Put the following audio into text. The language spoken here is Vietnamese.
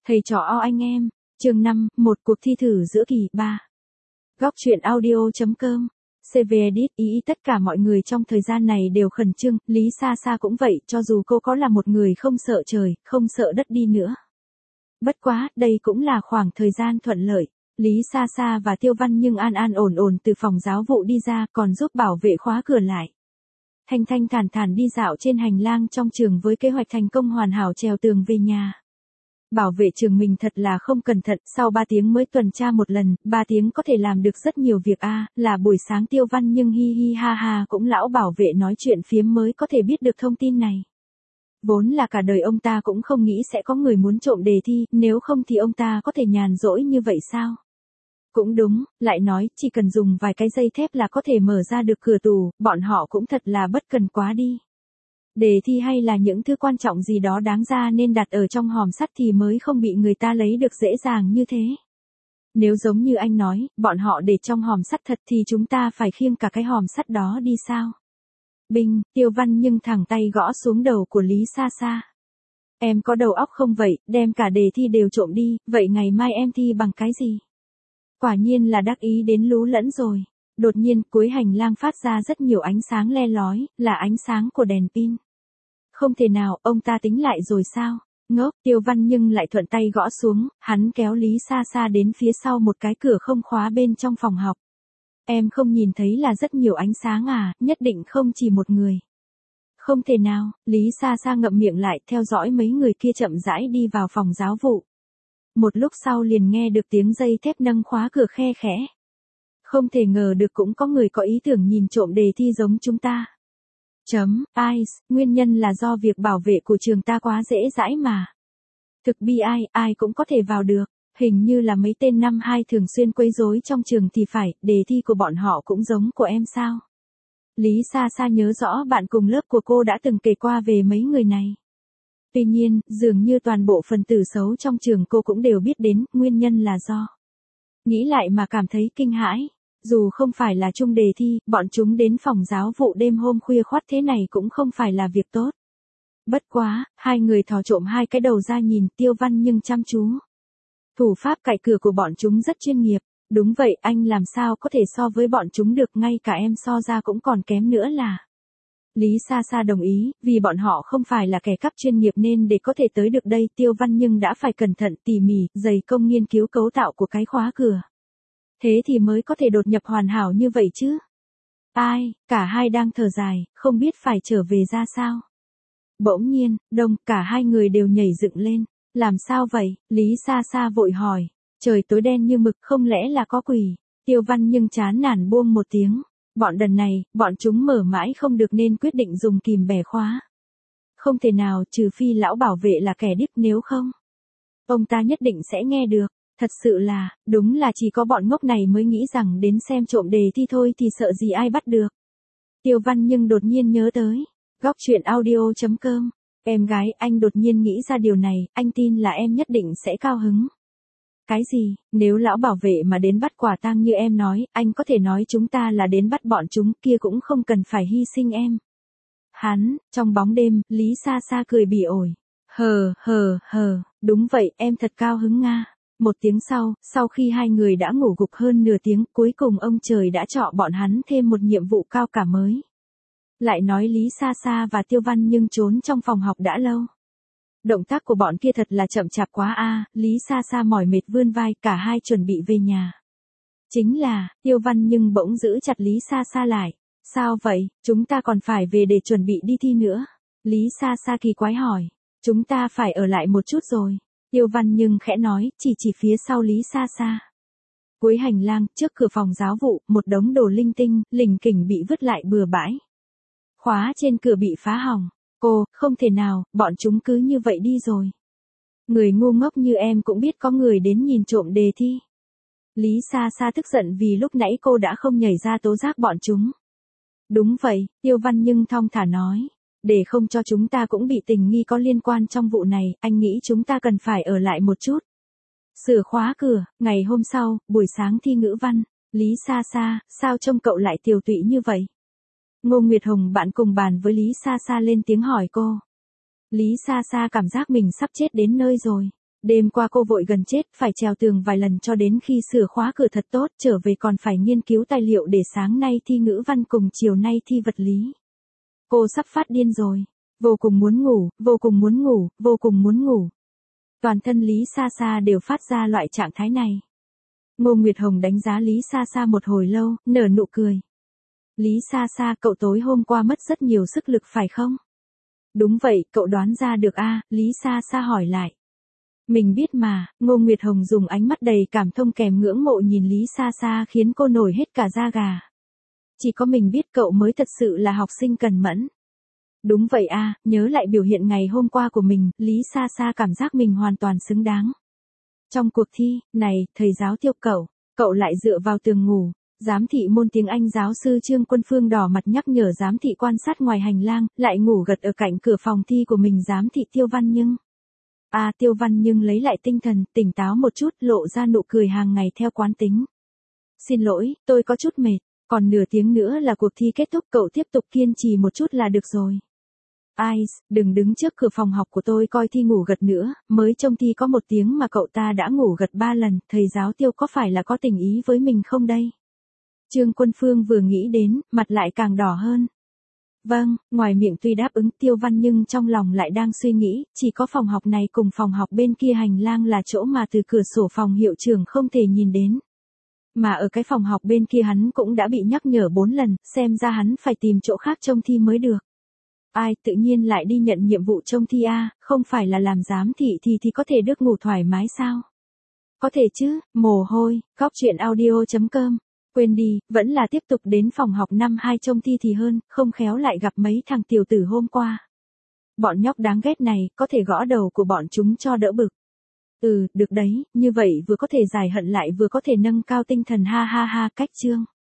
Thầy trò anh em, chương 5, một cuộc thi thử giữa kỳ 3. Góc truyện audio.com. CV Edit ý tất cả mọi người trong thời gian này đều khẩn trương, Lý Sa Sa cũng vậy, cho dù cô có là một người không sợ trời, không sợ đất đi nữa. Bất quá, đây cũng là khoảng thời gian thuận lợi. Lý Sa Sa và Tiêu Văn Nhưng an an ổn ổn từ phòng giáo vụ đi ra, còn giúp bảo vệ khóa cửa lại. Thanh thanh thản thản đi dạo trên hành lang trong trường với kế hoạch thành công hoàn hảo trèo tường về nhà. Bảo vệ trường mình thật là không cẩn thận, sau 3 tiếng mới tuần tra một lần, 3 tiếng có thể làm được rất nhiều việc là buổi sáng Tiêu Văn Nhưng hi hi ha ha cũng lão bảo vệ nói chuyện phiếm mới có thể biết được thông tin này. Vốn là cả đời ông ta cũng không nghĩ sẽ có người muốn trộm đề thi, nếu không thì ông ta có thể nhàn rỗi như vậy sao? Cũng đúng, lại nói, chỉ cần dùng vài cái dây thép là có thể mở ra được cửa tủ, bọn họ cũng thật là bất cần quá đi. Đề thi hay là những thứ quan trọng gì đó đáng ra nên đặt ở trong hòm sắt thì mới không bị người ta lấy được dễ dàng như thế. Nếu giống như anh nói, bọn họ để trong hòm sắt thật thì chúng ta phải khiêng cả cái hòm sắt đó đi sao? Binh, Tiêu Văn Nhưng thẳng tay gõ xuống đầu của Lý Sa Sa. Em có đầu óc không vậy, đem cả đề thi đều trộm đi, vậy ngày mai em thi bằng cái gì? Quả nhiên là đắc ý đến lú lẫn rồi. Đột nhiên, cuối hành lang phát ra rất nhiều ánh sáng le lói, là ánh sáng của đèn pin. Không thể nào, ông ta tính lại rồi sao? Ngốc, Tiêu Văn Nhưng lại thuận tay gõ xuống, hắn kéo Lý Sa Sa đến phía sau một cái cửa không khóa bên trong phòng học. Em không nhìn thấy là rất nhiều ánh sáng nhất định không chỉ một người. Không thể nào, Lý Sa Sa ngậm miệng lại theo dõi mấy người kia chậm rãi đi vào phòng giáo vụ. Một lúc sau liền nghe được tiếng dây thép nâng khóa cửa khe khẽ. Không thể ngờ được cũng có người có ý tưởng nhìn trộm đề thi giống chúng ta. Nguyên nhân là do việc bảo vệ của trường ta quá dễ dãi mà. Thực bi ai cũng có thể vào được, hình như là mấy tên năm 2 thường xuyên quấy rối trong trường thì phải, đề thi của bọn họ cũng giống của em sao? Lý Sa Sa nhớ rõ bạn cùng lớp của cô đã từng kể qua về mấy người này. Tuy nhiên, dường như toàn bộ phần tử xấu trong trường cô cũng đều biết đến, nguyên nhân là do. Nghĩ lại mà cảm thấy kinh hãi. Dù không phải là chung đề thi, bọn chúng đến phòng giáo vụ đêm hôm khuya khoắt thế này cũng không phải là việc tốt. Bất quá, hai người thò trộm hai cái đầu ra nhìn Tiêu Văn Nhưng chăm chú. Thủ pháp cạy cửa của bọn chúng rất chuyên nghiệp. Đúng vậy, anh làm sao có thể so với bọn chúng được, ngay cả em so ra cũng còn kém nữa là. Lý Sa Sa đồng ý, vì bọn họ không phải là kẻ cắp chuyên nghiệp nên để có thể tới được đây Tiêu Văn Nhưng đã phải cẩn thận tỉ mỉ, dày công nghiên cứu cấu tạo của cái khóa cửa. Thế thì mới có thể đột nhập hoàn hảo như vậy chứ. Cả hai đang thở dài, không biết phải trở về ra sao. Bỗng nhiên, cả hai người đều nhảy dựng lên. Làm sao vậy? Lý Sa Sa vội hỏi. Trời tối đen như mực, không lẽ là có quỷ? Tiêu Văn Nhưng chán nản buông một tiếng. Bọn đần này, bọn chúng mở mãi không được nên quyết định dùng kìm bẻ khóa. Không thể nào, trừ phi lão bảo vệ là kẻ điếc, nếu không, ông ta nhất định sẽ nghe được. Thật sự là, đúng là chỉ có bọn ngốc này mới nghĩ rằng đến xem trộm đề thi thôi thì sợ gì ai bắt được. Tiêu Văn Nhưng đột nhiên nhớ tới. Góc truyện audio.com. Em gái, anh đột nhiên nghĩ ra điều này, anh tin là em nhất định sẽ cao hứng. Cái gì, nếu lão bảo vệ mà đến bắt quả tang như em nói, anh có thể nói chúng ta là đến bắt bọn chúng, kia cũng không cần phải hy sinh em. Trong bóng đêm, Lý Sa Sa cười bỉ ổi. Đúng vậy, em thật cao hứng nga. Một tiếng sau khi hai người đã ngủ gục hơn nửa tiếng, cuối cùng ông trời đã cho bọn hắn thêm một nhiệm vụ cao cả mới. Lại nói Lý Sa Sa và Tiêu Văn Nhưng trốn trong phòng học đã lâu. Động tác của bọn kia thật là chậm chạp quá Lý Sa Sa mỏi mệt vươn vai, cả hai chuẩn bị về nhà. Chính là, Tiêu Văn Nhưng bỗng giữ chặt Lý Sa Sa lại. Sao vậy, chúng ta còn phải về để chuẩn bị đi thi nữa. Lý Sa Sa kỳ quái hỏi. Chúng ta phải ở lại một chút rồi. Tiêu Văn Nhưng khẽ nói, chỉ phía sau Lý Sa Sa. Cuối hành lang, trước cửa phòng giáo vụ, một đống đồ linh tinh, lỉnh kỉnh bị vứt lại bừa bãi. Khóa trên cửa bị phá hỏng. Không thể nào, bọn chúng cứ như vậy đi rồi. Người ngu ngốc như em cũng biết có người đến nhìn trộm đề thi. Lý Sa Sa tức giận vì lúc nãy cô đã không nhảy ra tố giác bọn chúng. Đúng vậy, Tiêu Văn Nhưng thong thả nói. Để không cho chúng ta cũng bị tình nghi có liên quan trong vụ này, anh nghĩ chúng ta cần phải ở lại một chút. Sửa khóa cửa, ngày hôm sau, buổi sáng thi ngữ văn. Lý Sa Sa, sao trông cậu lại tiều tụy như vậy? Ngô Nguyệt Hồng bạn cùng bàn với Lý Sa Sa lên tiếng hỏi cô. Lý Sa Sa cảm giác mình sắp chết đến nơi rồi. Đêm qua cô vội gần chết, phải trèo tường vài lần cho đến khi sửa khóa cửa thật tốt, trở về còn phải nghiên cứu tài liệu để sáng nay thi ngữ văn cùng chiều nay thi vật lý. Cô sắp phát điên rồi. Vô cùng muốn ngủ, vô cùng muốn ngủ, vô cùng muốn ngủ. Toàn thân Lý Sa Sa đều phát ra loại trạng thái này. Ngô Nguyệt Hồng đánh giá Lý Sa Sa một hồi lâu, nở nụ cười. Lý Sa Sa, cậu tối hôm qua mất rất nhiều sức lực phải không? Đúng vậy, cậu đoán ra được a? Lý Sa Sa hỏi lại. Mình biết mà, Ngô Nguyệt Hồng dùng ánh mắt đầy cảm thông kèm ngưỡng mộ nhìn Lý Sa Sa khiến cô nổi hết cả da gà. Chỉ có mình biết cậu mới thật sự là học sinh cần mẫn. Đúng vậy a, nhớ lại biểu hiện ngày hôm qua của mình, Lý Sa Sa cảm giác mình hoàn toàn xứng đáng. Trong cuộc thi, này, thầy giáo Tiêu cậu lại dựa vào tường ngủ. Giám thị môn tiếng Anh giáo sư Trương Quân Phương đỏ mặt nhắc nhở giám thị quan sát ngoài hành lang, lại ngủ gật ở cạnh cửa phòng thi của mình giám thị Tiêu Văn Nhưng. Tiêu Văn Nhưng lấy lại tinh thần, tỉnh táo một chút, lộ ra nụ cười hàng ngày theo quán tính. Xin lỗi, tôi có chút mệt, còn nửa tiếng nữa là cuộc thi kết thúc, cậu tiếp tục kiên trì một chút là được rồi. Đừng đứng trước cửa phòng học của tôi coi thi ngủ gật nữa, mới trông thi có 1 tiếng mà cậu ta đã ngủ gật 3 lần, thầy giáo Tiêu có phải là có tình ý với mình không đây? Trương Quân Phương vừa nghĩ đến, mặt lại càng đỏ hơn. Vâng, ngoài miệng tuy đáp ứng Tiêu Văn nhưng trong lòng lại đang suy nghĩ, chỉ có phòng học này cùng phòng học bên kia hành lang là chỗ mà từ cửa sổ phòng hiệu trưởng không thể nhìn đến. Mà ở cái phòng học bên kia hắn cũng đã bị nhắc nhở 4 lần, xem ra hắn phải tìm chỗ khác trông thi mới được. Tự nhiên lại đi nhận nhiệm vụ trông thi không phải là làm giám thị thì có thể được ngủ thoải mái sao? Có thể chứ, mồ hôi, goctruyện.audio.com. Quên đi, vẫn là tiếp tục đến phòng học năm 2 trông thi thì hơn, không khéo lại gặp mấy thằng tiểu tử hôm qua. Bọn nhóc đáng ghét này, có thể gõ đầu của bọn chúng cho đỡ bực. Được đấy, như vậy vừa có thể giải hận lại vừa có thể nâng cao tinh thần ha ha ha, cách chương.